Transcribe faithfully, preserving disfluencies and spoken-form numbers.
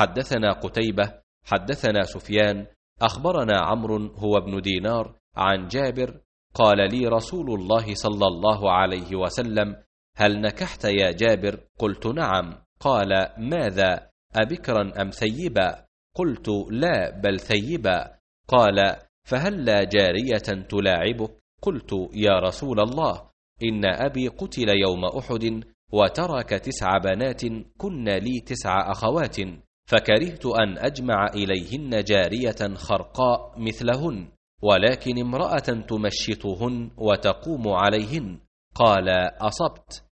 حدثنا قتيبة حدثنا سفيان أخبرنا عمرو هو ابن دينار عن جابر قال لي رسول الله صلى الله عليه وسلم: هل نكحت يا جابر؟ قلت: نعم. قال: ماذا، أبكرا أم ثيبا؟ قلت: لا بل ثيبا. قال: فهلا جارية تلاعبك؟ قلت: يا رسول الله، إن أبي قتل يوم أحد وترك تسع بنات كن لي تسع أخوات، فكرهت أن أجمع إليهن جارية خرقاء مثلهن، ولكن امرأة تمشطهن وتقوم عليهن. قال: أصبت.